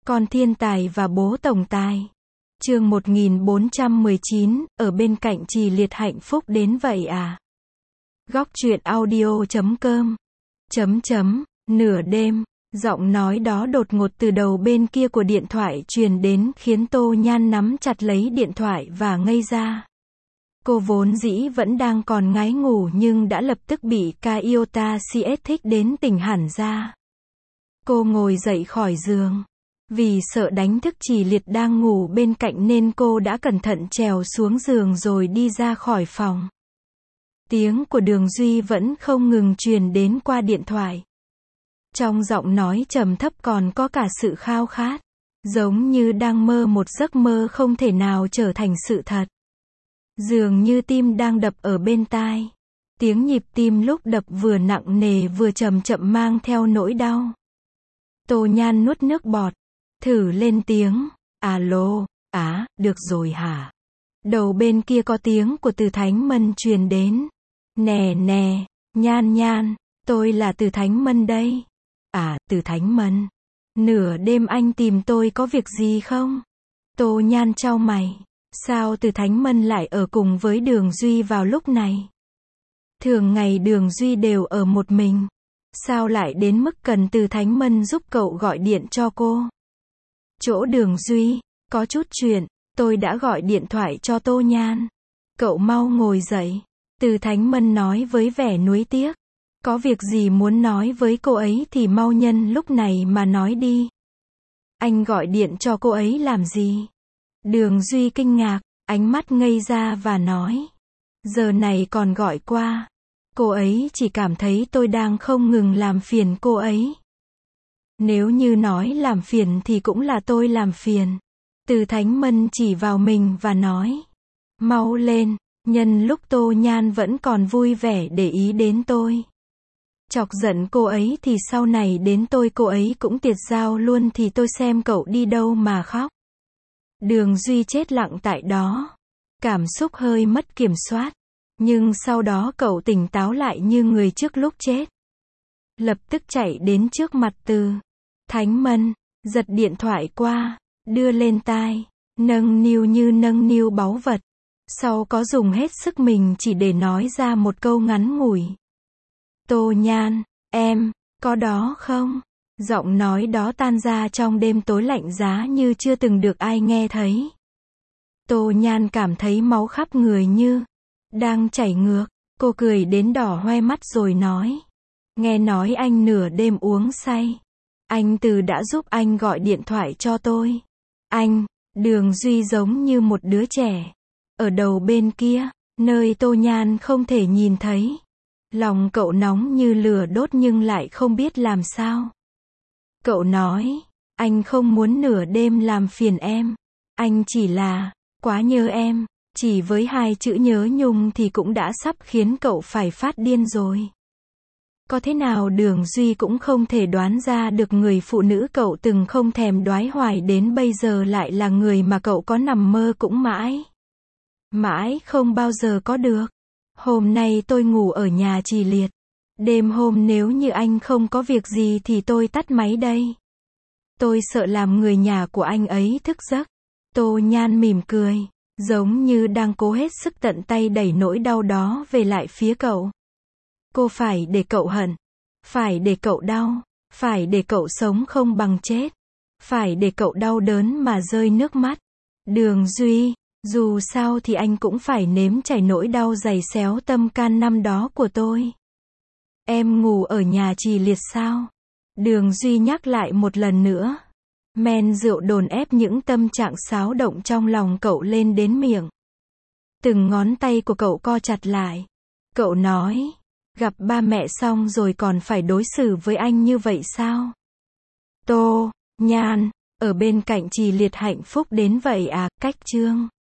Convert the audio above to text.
Con thiên tài và bố tổng tài. Chương 1419, ở bên cạnh Trì Liệt hạnh phúc đến vậy à? Góc truyện audio.com. Nửa đêm, giọng nói đó đột ngột từ đầu bên kia của điện thoại truyền đến khiến Tô Nhan nắm chặt lấy điện thoại và ngây ra. Cô vốn dĩ vẫn đang còn ngái ngủ nhưng đã lập tức bị Kyota CS thích đến tỉnh hẳn ra. Cô ngồi dậy khỏi giường. Vì sợ đánh thức Trì Liệt đang ngủ bên cạnh nên cô đã cẩn thận trèo xuống giường rồi đi ra khỏi phòng. Tiếng của Đường Duy vẫn không ngừng truyền đến qua điện thoại. Trong giọng nói trầm thấp còn có cả sự khao khát, giống như đang mơ một giấc mơ không thể nào trở thành sự thật. Dường như tim đang đập ở bên tai. Tiếng nhịp tim lúc đập vừa nặng nề vừa chậm chậm mang theo nỗi đau. Tô Nhan nuốt nước bọt, thử lên tiếng, alo, được rồi hả? Đầu bên kia có tiếng của Từ Thánh Mân truyền đến. Nè, Nhan, tôi là Từ Thánh Mân đây. Từ Thánh Mân. Nửa đêm anh tìm tôi có việc gì không? Tô Nhan chau mày. Sao Từ Thánh Mân lại ở cùng với Đường Duy vào lúc này? Thường ngày Đường Duy đều ở một mình. Sao lại đến mức cần Từ Thánh Mân giúp cậu gọi điện cho cô? Chỗ Đường Duy, có chút chuyện, tôi đã gọi điện thoại cho Tô Nhan. Cậu mau ngồi dậy. Từ Thánh Mân nói với vẻ nuối tiếc. Có việc gì muốn nói với cô ấy thì mau nhân lúc này mà nói đi. Anh gọi điện cho cô ấy làm gì? Đường Duy kinh ngạc, ánh mắt ngây ra và nói. Giờ này còn gọi qua. Cô ấy chỉ cảm thấy tôi đang không ngừng làm phiền cô ấy. Nếu như nói làm phiền thì cũng là tôi làm phiền. Từ Thánh Mân chỉ vào mình và nói. Mau lên, nhân lúc Tô Nhan vẫn còn vui vẻ để ý đến tôi. Chọc giận cô ấy thì sau này đến tôi cô ấy cũng tiệt giao luôn thì tôi xem cậu đi đâu mà khóc. Đường Duy chết lặng tại đó. Cảm xúc hơi mất kiểm soát. Nhưng sau đó cậu tỉnh táo lại như người trước lúc chết. Lập tức chạy đến trước mặt Từ Thánh Mân, giật điện thoại qua, đưa lên tai, nâng niu như nâng niu báu vật. Sau có dùng hết sức mình chỉ để nói ra một câu ngắn ngủi. Tô Nhan, em, có đó không? Giọng nói đó tan ra trong đêm tối lạnh giá như chưa từng được ai nghe thấy. Tô Nhan cảm thấy máu khắp người như đang chảy ngược. Cô cười đến đỏ hoe mắt rồi nói. Nghe nói anh nửa đêm uống say. Anh Từ đã giúp anh gọi điện thoại cho tôi. Anh, Đường Duy giống như một đứa trẻ. Ở đầu bên kia, nơi Tô Nhan không thể nhìn thấy. Lòng cậu nóng như lửa đốt nhưng lại không biết làm sao. Cậu nói, anh không muốn nửa đêm làm phiền em. Anh chỉ là, quá nhớ em. Chỉ với 2 chữ nhớ nhung thì cũng đã sắp khiến cậu phải phát điên rồi. Có thế nào Đường Duy cũng không thể đoán ra được người phụ nữ cậu từng không thèm đoái hoài đến bây giờ lại là người mà cậu có nằm mơ cũng mãi không bao giờ có được. Hôm nay tôi ngủ ở nhà Trì Liệt. Đêm hôm nếu như anh không có việc gì thì tôi tắt máy đây. Tôi sợ làm người nhà của anh ấy thức giấc. Tô Nhan mỉm cười, giống như đang cố hết sức tận tay đẩy nỗi đau đó về lại phía cậu. Cô phải để cậu hận, phải để cậu đau, phải để cậu sống không bằng chết, phải để cậu đau đớn mà rơi nước mắt. Đường Duy, dù sao thì anh cũng phải nếm trải nỗi đau dày xéo tâm can năm đó của tôi. Em ngủ ở nhà Trì Liệt sao? Đường Duy nhắc lại một lần nữa. Men rượu đồn ép những tâm trạng xáo động trong lòng cậu lên đến miệng. Từng ngón tay của cậu co chặt lại. Cậu nói, gặp ba mẹ xong rồi còn phải đối xử với anh như vậy sao? Tô Nhan, ở bên cạnh Trì Liệt hạnh phúc đến vậy à? Cách chương